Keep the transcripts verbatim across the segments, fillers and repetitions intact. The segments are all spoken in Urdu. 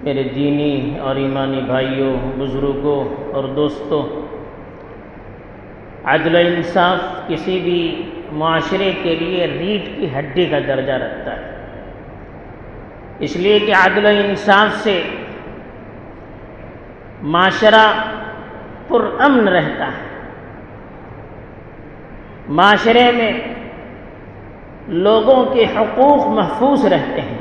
میرے دینی اور ایمانی بھائیوں، بزرگوں اور دوستوں، عدل و انصاف کسی بھی معاشرے کے لیے ریڑھ کی ہڈی کا درجہ رکھتا ہے، اس لیے کہ عدل و انصاف سے معاشرہ پرامن رہتا ہے، معاشرے میں لوگوں کے حقوق محفوظ رہتے ہیں۔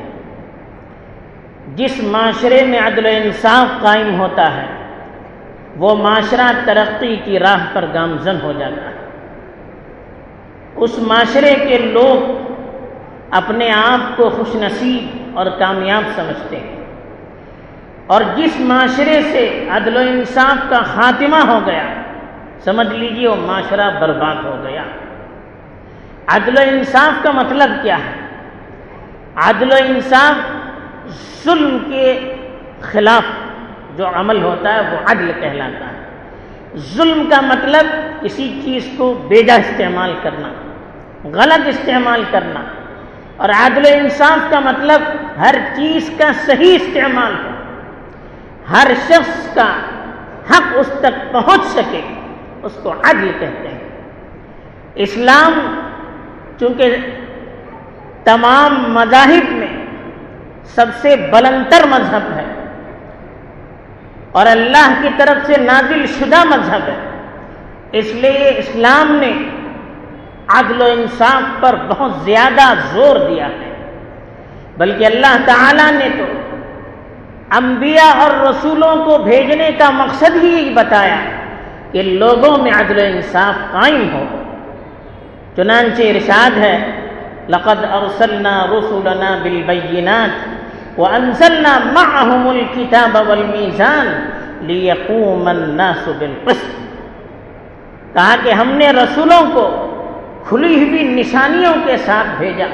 جس معاشرے میں عدل و انصاف قائم ہوتا ہے وہ معاشرہ ترقی کی راہ پر گامزن ہو جاتا ہے۔ اس معاشرے کے لوگ اپنے آپ کو خوش نصیب اور کامیاب سمجھتے ہیں، اور جس معاشرے سے عدل و انصاف کا خاتمہ ہو گیا سمجھ لیجیے وہ معاشرہ برباد ہو گیا۔ عدل و انصاف کا مطلب کیا ہے؟ عدل و انصاف ظلم کے خلاف جو عمل ہوتا ہے وہ عدل کہلاتا ہے۔ ظلم کا مطلب کسی چیز کو بیجا استعمال کرنا، غلط استعمال کرنا، اور عدل و انصاف کا مطلب ہر چیز کا صحیح استعمال ہو، ہر شخص کا حق اس تک پہنچ سکے، اس کو عدل کہتے ہیں۔ اسلام چونکہ تمام مذاہب میں سب سے بلندتر مذہب ہے اور اللہ کی طرف سے نازل شدہ مذہب ہے، اس لیے اسلام نے عدل و انصاف پر بہت زیادہ زور دیا ہے، بلکہ اللہ تعالیٰ نے تو انبیاء اور رسولوں کو بھیجنے کا مقصد ہی یہی بتایا کہ لوگوں میں عدل و انصاف قائم ہو۔ چنانچہ ارشاد ہے، لقد ارسلنا رسلنا بالبینات وانزلنا معهم الكتاب والمیزان لیقوم الناس بالقسط۔ کہا کہ ہم نے رسولوں کو کھلی ہوئی نشانیوں کے ساتھ بھیجا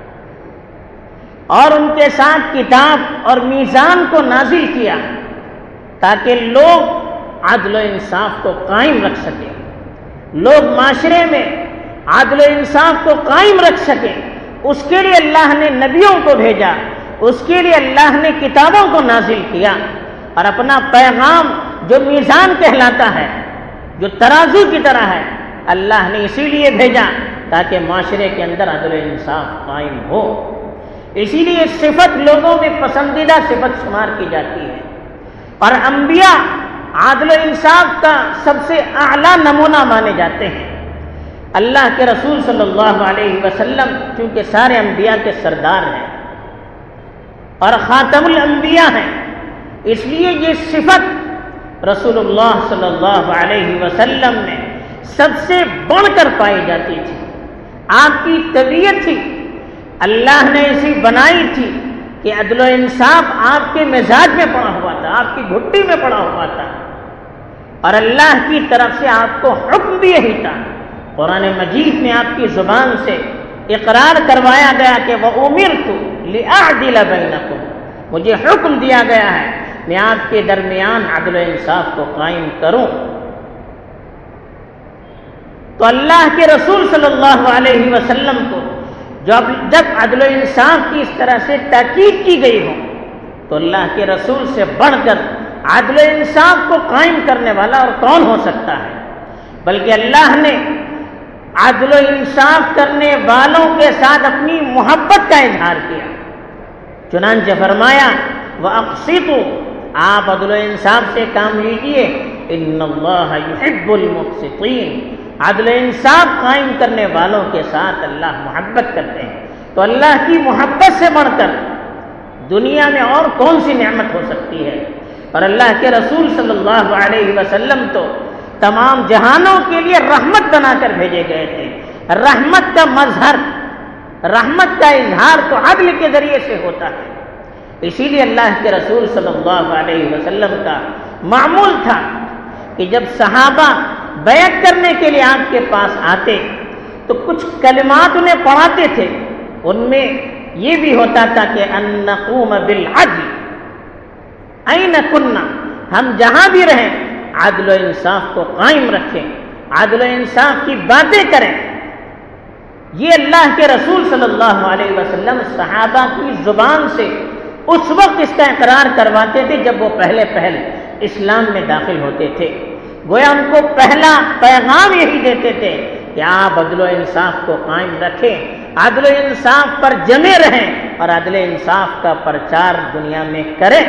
اور ان کے ساتھ کتاب اور میزان کو نازل کیا تاکہ لوگ عدل و انصاف کو قائم رکھ سکیں، لوگ معاشرے میں عدل و انصاف کو قائم رکھ سکیں۔ اس کے لیے اللہ نے نبیوں کو بھیجا، اس کے لیے اللہ نے کتابوں کو نازل کیا، اور اپنا پیغام جو میزان کہلاتا ہے، جو ترازو کی طرح ہے، اللہ نے اسی لیے بھیجا تاکہ معاشرے کے اندر عدل و انصاف قائم ہو۔ اسی لیے صفت لوگوں میں پسندیدہ صفت شمار کی جاتی ہے، اور انبیاء عدل و انصاف کا سب سے اعلیٰ نمونہ مانے جاتے ہیں۔ اللہ کے رسول صلی اللہ علیہ وسلم چونکہ سارے انبیاء کے سردار ہیں اور خاتم الانبیاء ہیں، اس لیے یہ صفت رسول اللہ صلی اللہ علیہ وسلم میں سب سے بڑھ کر پائی جاتی تھی۔ آپ کی طبیعت تھی، اللہ نے ایسی بنائی تھی کہ عدل و انصاف آپ کے مزاج میں پڑا ہوا تھا، آپ کی گھٹی میں پڑا ہوا تھا، اور اللہ کی طرف سے آپ کو حکم بھی یہی تھا۔ قرآن مجید میں آپ کی زبان سے اقرار کروایا گیا کہ وَأُمِرْتُ لِأَعْدِلَ بَيْنَكُمْ، مجھے حکم دیا گیا ہے میں آپ کے درمیان عدل و انصاف کو قائم کروں۔ تو اللہ کے رسول صلی اللہ علیہ وسلم کو جب جب عدل و انصاف کی اس طرح سے تاکید کی گئی ہو تو اللہ کے رسول سے بڑھ کر عدل و انصاف کو قائم کرنے والا اور کون ہو سکتا ہے؟ بلکہ اللہ نے عدل و انصاف کرنے والوں کے ساتھ اپنی محبت کا اظہار کیا، چنانچہ فرمایا وَأَقْسِطُوا، آپ عدل و انصاف سے کام لیجئے، إِنَّ اللَّهَ يُحِبُّ الْمُقْسِطِينَ، عدل و انصاف قائم کرنے والوں کے ساتھ اللہ محبت کرتے ہیں۔ تو اللہ کی محبت سے بڑھ کر دنیا میں اور کون سی نعمت ہو سکتی ہے؟ اور اللہ کے رسول صلی اللہ علیہ وسلم تو تمام جہانوں کے لیے رحمت بنا کر بھیجے گئے تھے۔ رحمت کا مظہر، رحمت کا اظہار تو عدل کے ذریعے سے ہوتا ہے، اسی لیے اللہ کے رسول صلی اللہ علیہ وسلم کا معمول تھا کہ جب صحابہ بیعت کرنے کے لیے آپ کے پاس آتے تو کچھ کلمات انہیں پڑھاتے تھے، ان میں یہ بھی ہوتا تھا کہ ان نقوم بالعدل این کنا، ہم جہاں بھی رہیں عدل و انصاف کو قائم رکھیں، عدل و انصاف کی باتیں کریں۔ یہ اللہ کے رسول صلی اللہ علیہ وسلم صحابہ کی زبان سے اس وقت اس کا اقرار کرواتے تھے جب وہ پہلے پہل اسلام میں داخل ہوتے تھے۔ گویا ان کو پہلا پیغام یہی دیتے تھے کہ آپ عدل و انصاف کو قائم رکھیں، عدل و انصاف پر جمے رہیں اور عدل انصاف کا پرچار دنیا میں کریں۔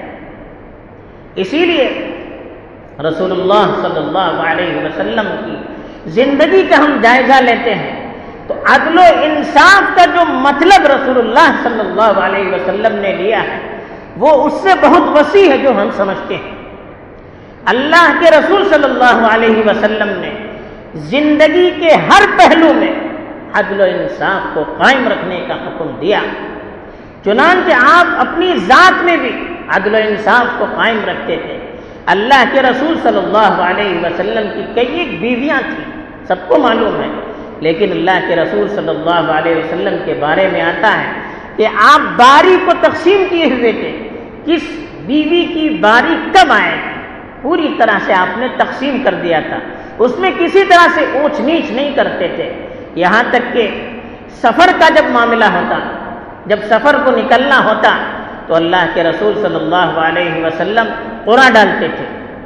اسی لیے رسول اللہ صلی اللہ علیہ وسلم کی زندگی کا ہم جائزہ لیتے ہیں تو عدل و انصاف کا جو مطلب رسول اللہ صلی اللہ علیہ وسلم نے لیا ہے وہ اس سے بہت وسیع ہے جو ہم سمجھتے ہیں۔ اللہ کے رسول صلی اللہ علیہ وسلم نے زندگی کے ہر پہلو میں عدل و انصاف کو قائم رکھنے کا حکم دیا، چنانچہ آپ اپنی ذات میں بھی عدل و انصاف کو قائم رکھتے تھے۔ اللہ کے رسول صلی اللہ علیہ وسلم کی کئی ایک بیویاں تھیں، سب کو معلوم ہے، لیکن اللہ کے رسول صلی اللہ علیہ وسلم کے بارے میں آتا ہے کہ آپ باری کو تقسیم کیے ہوئے تھے، کس بیوی کی باری کب آئے گی پوری طرح سے آپ نے تقسیم کر دیا تھا، اس میں کسی طرح سے اونچ نیچ نہیں کرتے تھے۔ یہاں تک کہ سفر کا جب معاملہ ہوتا، جب سفر کو نکلنا ہوتا تو اللہ کے رسول صلی اللہ علیہ وسلم قرعہ ڈالتے تھے،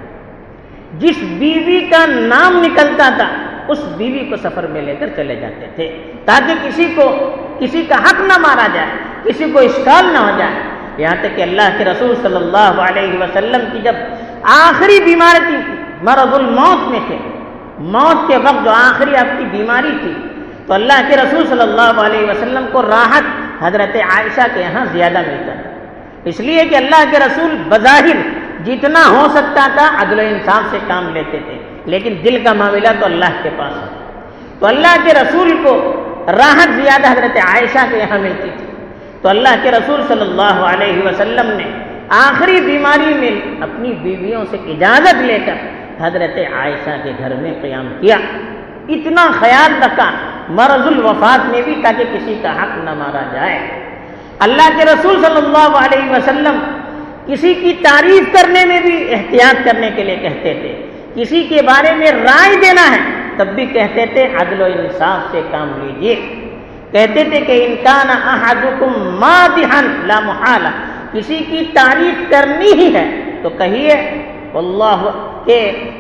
جس بیوی کا نام نکلتا تھا اس بیوی کو سفر میں لے کر چلے جاتے تھے تاکہ کسی کو کسی کا حق نہ مارا جائے، کسی کو اشکال نہ ہو جائے۔ یہاں تک کہ اللہ کے رسول صلی اللہ علیہ وسلم کی جب آخری بیماری تھی، مرض الموت میں تھے، موت کے وقت جو آخری آپ کی بیماری تھی، تو اللہ کے رسول صلی اللہ علیہ وسلم کو راحت حضرت عائشہ کے یہاں زیادہ ملتا ہے، اس لیے کہ اللہ کے رسول بظاہر جتنا ہو سکتا تھا عدل و انصاف سے کام لیتے تھے، لیکن دل کا معاملہ تو اللہ کے پاس ہے، تو اللہ کے رسول کو راحت زیادہ حضرت عائشہ کے یہاں ملتی تھی۔ تو اللہ کے رسول صلی اللہ علیہ وسلم نے آخری بیماری میں اپنی بیویوں سے اجازت لے کر حضرت عائشہ کے گھر میں قیام کیا، اتنا خیال رکھا مرض الوفات میں بھی تاکہ کسی کا حق نہ مارا جائے۔ اللہ کے رسول صلی اللہ علیہ وسلم کسی کی تعریف کرنے میں بھی احتیاط کرنے کے لیے کہتے تھے، کسی کے بارے میں رائے دینا ہے تب بھی کہتے تھے عدل و انصاف سے کام لیجیے۔ کہتے تھے کہ ان کان احدکم مادحا لا محالہ، کسی کی تعریف کرنی ہی ہے تو کہیے واللہ کہ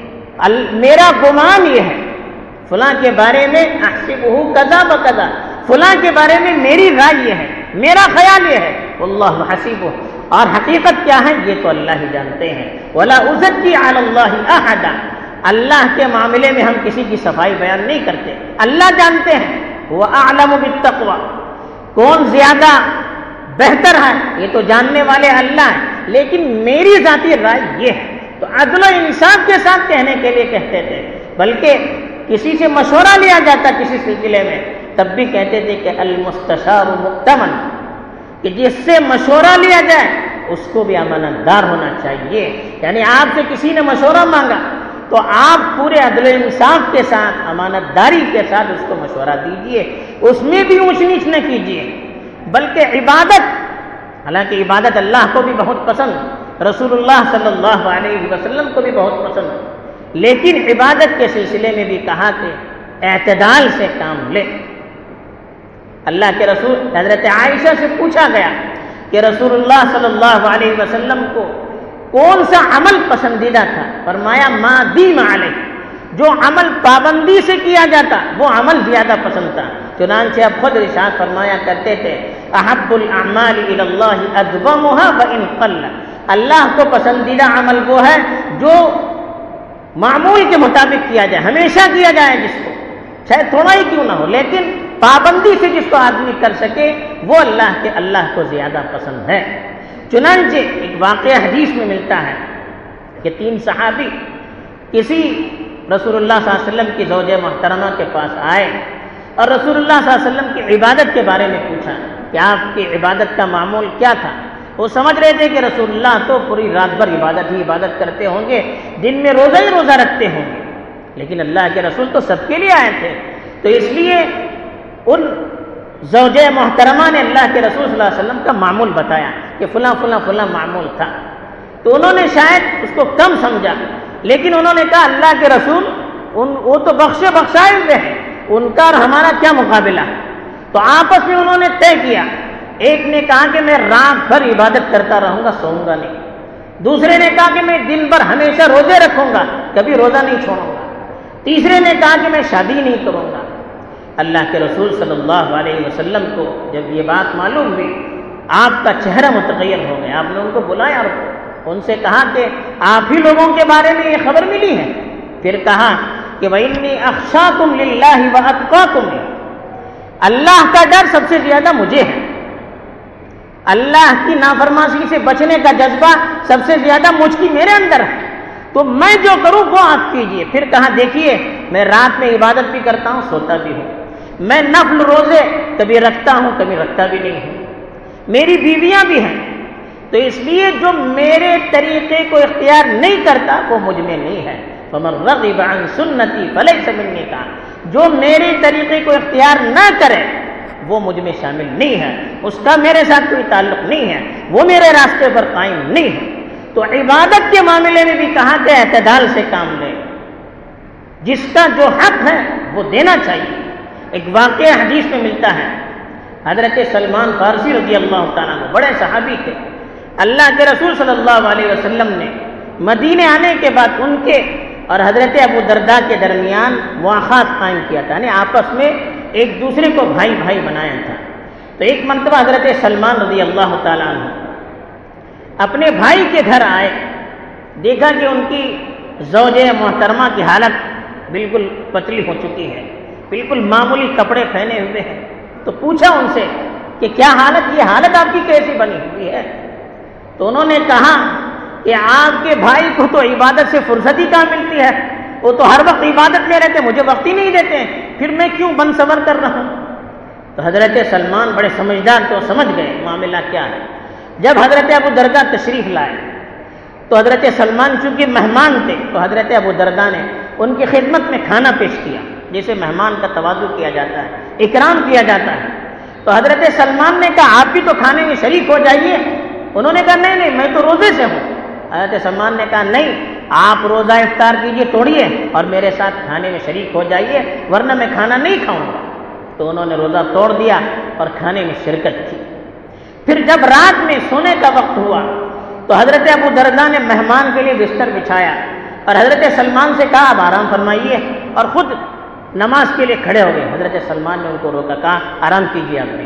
میرا گمان یہ ہے فلاں کے بارے میں احسبہ کذا بکذا، فلاں کے بارے میں میری رائے یہ ہے، میرا خیال یہ ہے، واللہ حسیبہ، اور حقیقت کیا ہے یہ تو اللہ ہی جانتے ہیں۔ ولا ازکی علی اللہ احدا، اللہ کے معاملے میں ہم کسی کی صفائی بیان نہیں کرتے، اللہ جانتے ہیں، وہ اعلم بالتقوی، کون زیادہ بہتر ہے یہ تو جاننے والے اللہ ہیں، لیکن میری ذاتی رائے یہ ہے۔ تو عدل و انصاف کے ساتھ کہنے کے لیے کہتے تھے، بلکہ کسی سے مشورہ لیا جاتا کسی سلسلے میں تب بھی کہتے تھے کہ المستشار مؤتمن، کہ جس سے مشورہ لیا جائے اس کو بھی امانت دار ہونا چاہیے۔ یعنی آپ سے کسی نے مشورہ مانگا تو آپ پورے عدل انصاف کے ساتھ امانت داری کے ساتھ اس کو مشورہ دیجیے، اس میں بھی اونچ نیچ نہ کیجیے، بلکہ عبادت، حالانکہ عبادت اللہ کو بھی بہت پسند، رسول اللہ صلی اللہ علیہ وسلم کو بھی بہت پسند، لیکن عبادت کے سلسلے میں بھی کہا کہ اعتدال سے کام لے۔ اللہ کے رسول حضرت عائشہ سے پوچھا گیا کہ رسول اللہ صلی اللہ علیہ وسلم کو کون سا عمل پسندیدہ تھا؟ فرمایا ما دیم علیہ، جو عمل پابندی سے کیا جاتا وہ عمل زیادہ پسند تھا۔ چنانچہ اب خود ارشاد فرمایا کرتے تھے احب الاعمال الی اللہ ادومها وان قل، اللہ کو پسندیدہ عمل وہ ہے جو معمول کے مطابق کیا جائے، ہمیشہ کیا جائے، جس کو چاہے تھوڑا ہی کیوں نہ ہو لیکن پابندی سے جس کو آدمی کر سکے وہ اللہ کے اللہ کو زیادہ پسند ہے۔ چنانچہ ایک واقعہ حدیث میں ملتا ہے کہ تین صحابی کسی رسول اللہ صلی اللہ علیہ وسلم کی زوجہ محترمہ کے پاس آئے اور رسول اللہ صلی اللہ علیہ وسلم کی عبادت کے بارے میں پوچھا کہ آپ کی عبادت کا معمول کیا تھا۔ وہ سمجھ رہے تھے کہ رسول اللہ تو پوری رات بھر عبادت ہی عبادت کرتے ہوں گے، دن میں روزہ ہی روزہ رکھتے ہوں گے، لیکن اللہ کے رسول تو سب کے لیے آئے تھے، تو اس لیے ان زوجہ محترمہ نے اللہ کے رسول صلی اللہ علیہ وسلم کا معمول بتایا کہ فلاں فلاں فلاں معمول تھا، تو انہوں نے شاید اس کو کم سمجھا، لیکن انہوں نے کہا اللہ کے رسول ان وہ تو بخشے بخشائے ہوئے ہیں، ان کا اور ہمارا کیا مقابلہ ہے؟ تو آپس میں انہوں نے طے کیا ایک نے کہا کہ میں رات بھر عبادت کرتا رہوں گا، سوؤں گا نہیں۔ دوسرے نے کہا کہ میں دن بھر ہمیشہ روزے رکھوں گا، کبھی روزہ نہیں چھوڑوں گا۔ تیسرے نے کہا کہ میں شادی نہیں کروں گا۔ اللہ کے رسول صلی اللہ علیہ وسلم کو جب یہ بات معلوم ہوئی، آپ کا چہرہ متغیر ہو گیا۔ آپ نے ان کو بلایا اور ان سے کہا کہ آپ ہی لوگوں کے بارے میں یہ خبر ملی ہے؟ پھر کہا کہ وَإِنِّي أَخْشَاكُمْ لِلَّهِ وَأَتْقَاكُمْ لِلَّهِ، اللہ کا ڈر سب سے زیادہ مجھے ہے، اللہ کی نافرمانی سے بچنے کا جذبہ سب سے زیادہ مجھ کی میرے اندر ہے، تو میں جو کروں وہ آپ کیجئے۔ پھر کہا دیکھیے میں رات میں عبادت بھی کرتا ہوں، سوتا بھی ہوں، میں نفل روزے کبھی رکھتا ہوں کبھی رکھتا بھی نہیں ہوں، میری بیویاں بھی ہیں، تو اس لیے جو میرے طریقے کو اختیار نہیں کرتا وہ مجھ میں نہیں ہے۔ فَمَن رَغِبَ عَن سُنَّتِي فَلَيْسَ مِنِّي، کا جو میرے طریقے کو اختیار نہ کرے وہ مجھ میں شامل نہیں ہے، اس کا میرے ساتھ کوئی تعلق نہیں ہے، وہ میرے راستے پر قائم نہیں ہے۔ تو عبادت کے معاملے میں بھی کہا کہ اعتدال سے کام لے، جس کا جو حق ہے وہ دینا چاہیے۔ ایک واقعہ حدیث میں ملتا ہے، حضرت سلمان فارسی رضی اللہ تعالیٰ عنہ بڑے صحابی تھے، اللہ کے رسول صلی اللہ علیہ وسلم نے مدینے آنے کے بعد ان کے اور حضرت ابو درداء کے درمیان مواخات قائم کیا تھا، یعنی آپس میں ایک دوسرے کو بھائی بھائی بنایا تھا۔ تو ایک مرتبہ حضرت سلمان رضی اللہ تعالیٰ عنہ اپنے بھائی کے گھر آئے، دیکھا کہ ان کی زوجہ محترمہ کی حالت بالکل پتلی ہو چکی ہے، بالکل معمولی کپڑے پہنے ہوئے ہیں، تو پوچھا ان سے کہ کیا حالت، یہ حالت آپ کی کیسی بنی ہوئی ہے؟ تو انہوں نے کہا کہ آپ کے بھائی کو تو عبادت سے فرصت ہی کہاں ملتی ہے، وہ تو ہر وقت عبادت میں رہتے، مجھے وقت ہی نہیں دیتے، پھر میں کیوں بن صبر کر رہا ہوں؟ تو حضرت سلمان بڑے سمجھدار تو سمجھ گئے معاملہ کیا ہے۔ جب حضرت ابو درداء تشریف لائے تو حضرت سلمان چونکہ مہمان تھے تو حضرت ابو درداء نے ان کی خدمت میں کھانا پیش کیا، جیسے مہمان کا تواضع کیا جاتا ہے، اکرام کیا جاتا ہے۔ تو حضرت سلمان نے کہا آپ بھی تو کھانے میں شریک ہو جائیے۔ انہوں نے کہا نہیں نہیں میں تو روزے سے ہوں۔ حضرت سلمان نے کہا نہیں، آپ روزہ افطار کیجئے، توڑیے اور میرے ساتھ کھانے میں شریک ہو جائیے، ورنہ میں کھانا نہیں کھاؤں گا۔ تو انہوں نے روزہ توڑ دیا اور کھانے میں شرکت کی۔ پھر جب رات میں سونے کا وقت ہوا تو حضرت ابو درداء نے مہمان کے لیے بستر بچھایا اور حضرت سلمان سے کہا آپ آرام فرمائیے، اور خود نماز کے لیے کھڑے ہو گئے۔ حضرت سلمان نے ان کو روکا، کہا آرام کیجیے آپ نے۔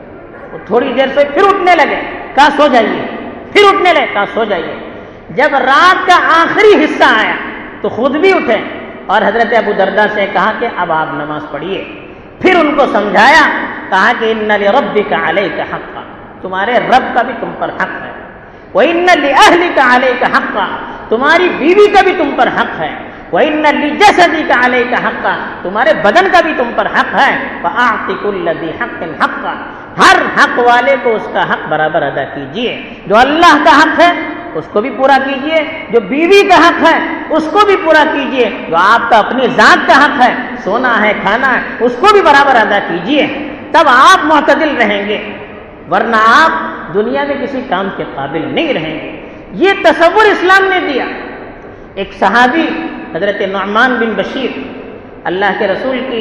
وہ تھوڑی دیر سے پھر اٹھنے لگے، کہا سو جائیے، پھر اٹھنے لگے، کہا سو جائیے۔ جب رات کا آخری حصہ آیا تو خود بھی اٹھے اور حضرت ابو درداء سے کہا کہ اب آپ نماز پڑھیے۔ پھر ان کو سمجھایا، کہا کہ ان لربک علیک حقا، تمہارے رب کا بھی تم پر حق ہے، وَإِنَّ لِأَهْلِكَ عَلَيْكَ حَقًّا، تمہاری بیوی کا بھی تم پر حق ہے، وَإِنَّ لِجَسَدِكَ عَلَيْكَ حَقًّا، تمہارے بدن کا بھی تم پر حق ہے، فَأَعْطِ كُلَّ ذِي حَقٍّ حَقًّا، ہر حق والے کو اس کا حق برابر ادا کیجیے۔ جو اللہ کا حق ہے اس کو بھی پورا کیجیے، جو بیوی کا حق ہے اس کو بھی پورا کیجیے، جو آپ کا اپنی ذات کا حق ہے، سونا ہے کھانا ہے، اس کو بھی برابر ادا کیجیے، تب آپ معتدل رہیں گے، ورنہ آپ دنیا میں کسی کام کے قابل نہیں رہیں گے۔ یہ تصور اسلام نے دیا۔ ایک صحابی حضرت نعمان بن بشیر اللہ کے رسول کی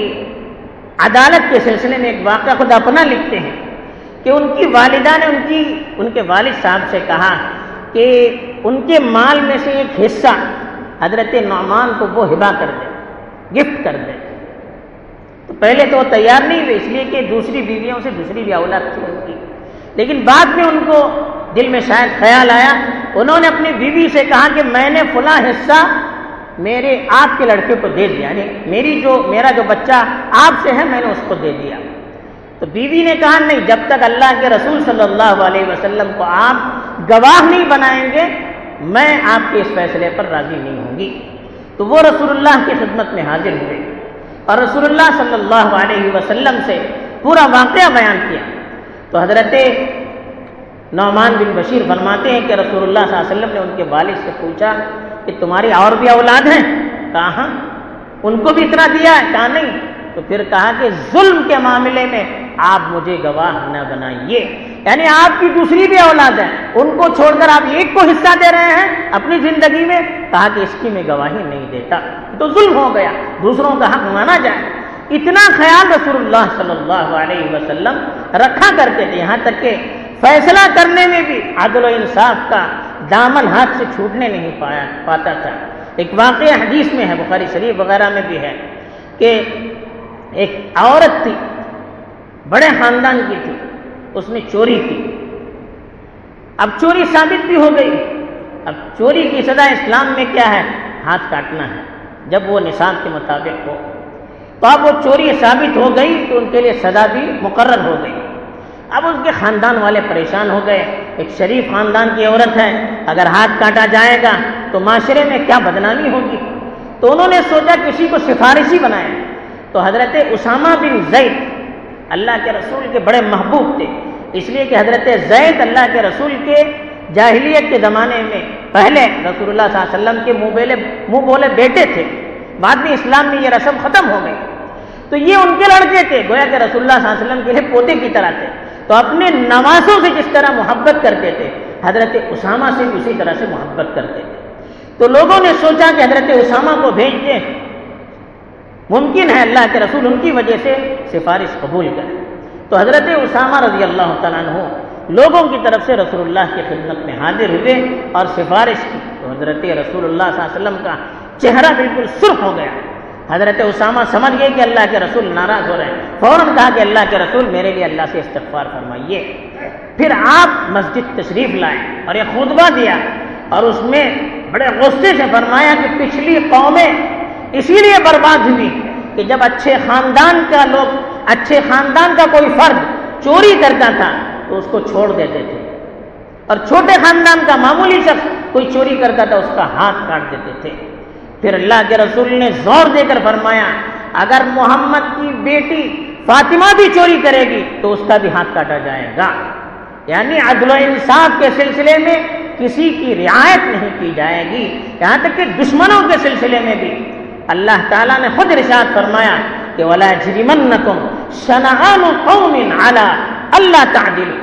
عدالت کے سلسلے میں ایک واقعہ خود اپنا لکھتے ہیں کہ ان کی والدہ نے ان کی ان کے والد صاحب سے کہا کہ ان کے مال میں سے ایک حصہ حضرت نعمان کو وہ ہبہ کر دے، گفٹ کر دے۔ تو پہلے تو وہ تیار نہیں ہوئے، اس لیے کہ دوسری بیویوں سے دوسری بھی اولاد تھی ان کی، لیکن بعد میں ان کو دل میں شاید خیال آیا، انہوں نے اپنی بیوی سے کہا کہ میں نے فلاں حصہ میرے آپ کے لڑکے کو دے دیا، یعنی میری جو میرا جو بچہ آپ سے ہے میں نے اس کو دے دیا۔ تو بیوی نے کہا نہیں، جب تک اللہ کے رسول صلی اللہ علیہ وسلم کو آپ گواہ نہیں بنائیں گے میں آپ کے اس فیصلے پر راضی نہیں ہوں گی۔ تو وہ رسول اللہ کی خدمت میں حاضر ہوئے اور رسول اللہ صلی اللہ علیہ وسلم سے پورا واقعہ بیان کیا۔ تو حضرت نعمان بن بشیر فرماتے ہیں کہ رسول اللہ صلی اللہ علیہ وسلم نے ان کے والد سے پوچھا کہ تمہاری اور بھی اولاد ہیں؟ کہا ہاں۔ ان کو بھی اتنا دیا ہے؟ کہا نہیں۔ تو پھر کہا کہ ظلم کے معاملے میں آپ مجھے گواہ نہ بنائیے، یعنی آپ کی دوسری بھی اولاد ہے، ان کو چھوڑ کر آپ ایک کو حصہ دے رہے ہیں اپنی زندگی میں، کہا کہ اس کی میں گواہی نہیں دیتا، تو ظلم ہو گیا، دوسروں کا حق مانا جائے۔ اتنا خیال رسول اللہ صلی اللہ علیہ وسلم رکھا کرتے تھے، یہاں تک کہ فیصلہ کرنے میں بھی عدل و انصاف کا دامن ہاتھ سے چھوٹنے نہیں پایا پاتا تھا۔ ایک واقعہ حدیث میں ہے، بخاری شریف وغیرہ میں بھی ہے، کہ ایک عورت تھی، بڑے خاندان کی تھی، اس نے چوری کی۔ اب چوری ثابت بھی ہو گئی، اب چوری کی سزا اسلام میں کیا ہے؟ ہاتھ کاٹنا ہے، جب وہ نصاب کے مطابق ہو۔ تو اب وہ چوری ثابت ہو گئی تو ان کے لیے سزا بھی مقرر ہو گئی۔ اب اس کے خاندان والے پریشان ہو گئے، ایک شریف خاندان کی عورت ہے، اگر ہاتھ کاٹا جائے گا تو معاشرے میں کیا بدنامی ہوگی۔ تو انہوں نے سوچا کسی کو سفارشی بنائے، تو حضرت اسامہ بن زید اللہ کے رسول کے بڑے محبوب تھے، اس لیے کہ حضرت زید اللہ کے رسول کے جاہلیت کے زمانے میں پہلے رسول اللہ صلی اللہ علیہ وسلم کے منہ بولے منہ بولے بیٹے تھے، بعد میں اسلام میں یہ رسم ختم ہو گئی۔ تو یہ ان کے لڑکے تھے، گویا کہ رسول اللہ صلی اللہ علیہ وسلم کے لیے پوتے کی طرح تھے۔ تو اپنے نواسوں سے جس طرح محبت کرتے تھے، حضرت اسامہ سے بھی اسی طرح سے محبت کرتے تھے۔ تو لوگوں نے سوچا کہ حضرت اسامہ کو بھیج دیں، ممکن ہے اللہ کے رسول ان کی وجہ سے سفارش قبول کریں۔ تو حضرت اسامہ رضی اللہ تعالیٰ عنہ لوگوں کی طرف سے رسول اللہ کی خدمت میں حاضر ہوئے اور سفارش کی۔ تو حضرت رسول اللہ صلی اللہ علیہ وسلم کا چہرہ بالکل سرخ ہو گیا۔ حضرت اسامہ سمجھ گئے کہ اللہ کے رسول ناراض ہو رہے ہیں، فوراً کہا کہ اللہ کے رسول میرے لیے اللہ سے استغفار فرمائیے۔ پھر آپ مسجد تشریف لائے اور یہ خطبہ دیا، اور اس میں بڑے غصے سے فرمایا کہ پچھلی قومیں اسی لیے برباد ہوئی کہ جب اچھے خاندان کا لوگ اچھے خاندان کا کوئی فرد چوری کرتا تھا تو اس کو چھوڑ دیتے تھے، اور چھوٹے خاندان کا معمولی شخص کوئی چوری کرتا تھا اس کا ہاتھ کاٹ دیتے تھے۔ پھر اللہ کے رسول نے زور دے کر فرمایا اگر محمد کی بیٹی فاطمہ بھی چوری کرے گی تو اس کا بھی ہاتھ کاٹا جائے گا۔ یعنی عدل و انصاف کے سلسلے میں کسی کی رعایت نہیں کی جائے گی، یہاں تک کہ دشمنوں کے سلسلے میں بھی اللہ تعالیٰ نے خود ارشاد فرمایا کہ وَلَا يَجْرِمَنَّكُمْ شَنَآنُ قَوْمٍ عَلَىٰ أَلَّا تَعْدِلُوا،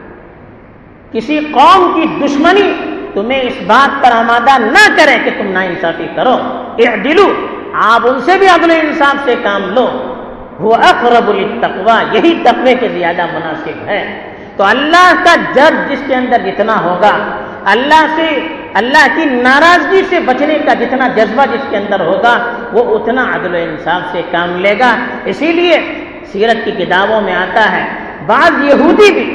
کسی قوم کی دشمنی تمہیں اس بات پر آمادہ نہ کرے کہ تم ناانصافی کرو، اعدلوا، آپ ان سے بھی عدل و انصاف سے کام لو، هُوَ أَقْرَبُ لِلتَّقْوَىٰ، یہی تقوی کے زیادہ مناسب ہے۔ تو اللہ کا ڈر جس کے اندر جتنا ہوگا، اللہ سے اللہ کی ناراضگی سے بچنے کا جتنا جذبہ جس کے اندر ہوگا، وہ اتنا عدل و انصاف سے کام لے گا۔ اسی لیے سیرت کی کتابوں میں آتا ہے بعض یہودی بھی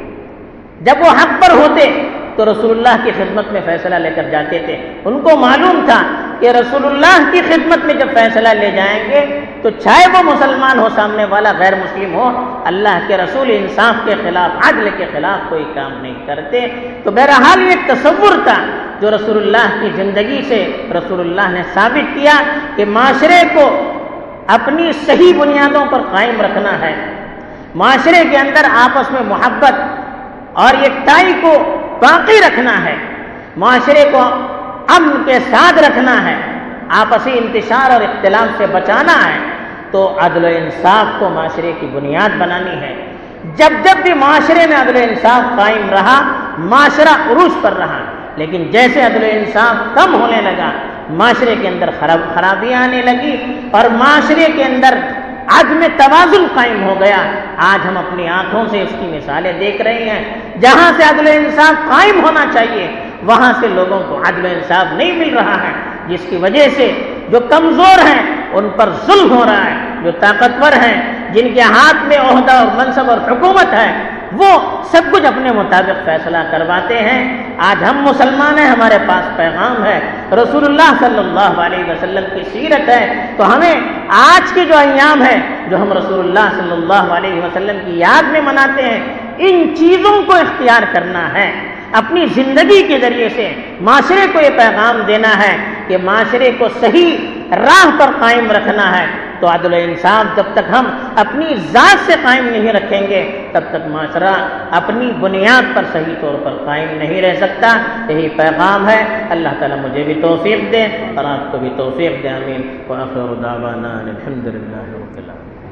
جب وہ حق پر ہوتے تو رسول اللہ کی خدمت میں فیصلہ لے کر جاتے تھے۔ ان کو معلوم تھا کہ رسول اللہ کی خدمت میں جب فیصلہ لے جائیں گے تو چاہے وہ مسلمان ہو، سامنے والا غیر مسلم ہو، اللہ کے رسول انصاف کے خلاف، عدل کے خلاف کوئی کام نہیں کرتے۔ تو بہرحال یہ تصور تھا جو رسول اللہ کی زندگی سے رسول اللہ نے ثابت کیا کہ معاشرے کو اپنی صحیح بنیادوں پر قائم رکھنا ہے، معاشرے کے اندر آپس میں محبت اور یکتائی کو باقی رکھنا ہے، معاشرے کو امن کے ساتھ رکھنا ہے، آپسی انتشار اور اختلاف سے بچانا ہے، تو عدل و انصاف کو معاشرے کی بنیاد بنانی ہے۔ جب جب بھی معاشرے میں عدل و انصاف قائم رہا، معاشرہ عروج پر رہا، لیکن جیسے عدل و انصاف کم ہونے لگا، معاشرے کے اندر خراب خرابیاں آنے لگی اور معاشرے کے اندر عدم توازن قائم ہو گیا۔ آج ہم اپنی آنکھوں سے اس کی مثالیں دیکھ رہے ہیں، جہاں سے عدل و انصاف قائم ہونا چاہیے وہاں سے لوگوں کو عدل و انصاف نہیں مل رہا ہے، جس کی وجہ سے جو کمزور ہیں ان پر ظلم ہو رہا ہے، جو طاقتور ہیں، جن کے ہاتھ میں عہدہ اور منصب اور حکومت ہے، وہ سب کچھ اپنے مطابق فیصلہ کرواتے ہیں۔ آج ہم مسلمان ہیں، ہمارے پاس پیغام ہے، رسول اللہ صلی اللہ علیہ وسلم کی سیرت ہے، تو ہمیں آج کے جو ایام ہیں جو ہم رسول اللہ صلی اللہ علیہ وسلم کی یاد میں مناتے ہیں، ان چیزوں کو اختیار کرنا ہے، اپنی زندگی کے ذریعے سے معاشرے کو یہ پیغام دینا ہے کہ معاشرے کو صحیح راہ پر قائم رکھنا ہے۔ تو عدل و انصاف جب تک ہم اپنی ذات سے قائم نہیں رکھیں گے تب تک معاشرہ اپنی بنیاد پر صحیح طور پر قائم نہیں رہ سکتا۔ یہی پیغام ہے۔ اللہ تعالیٰ مجھے بھی توفیق دے اور آپ کو بھی توفیق دے، آمین۔ وآخر دعوانا الحمد للہ رب العالمین۔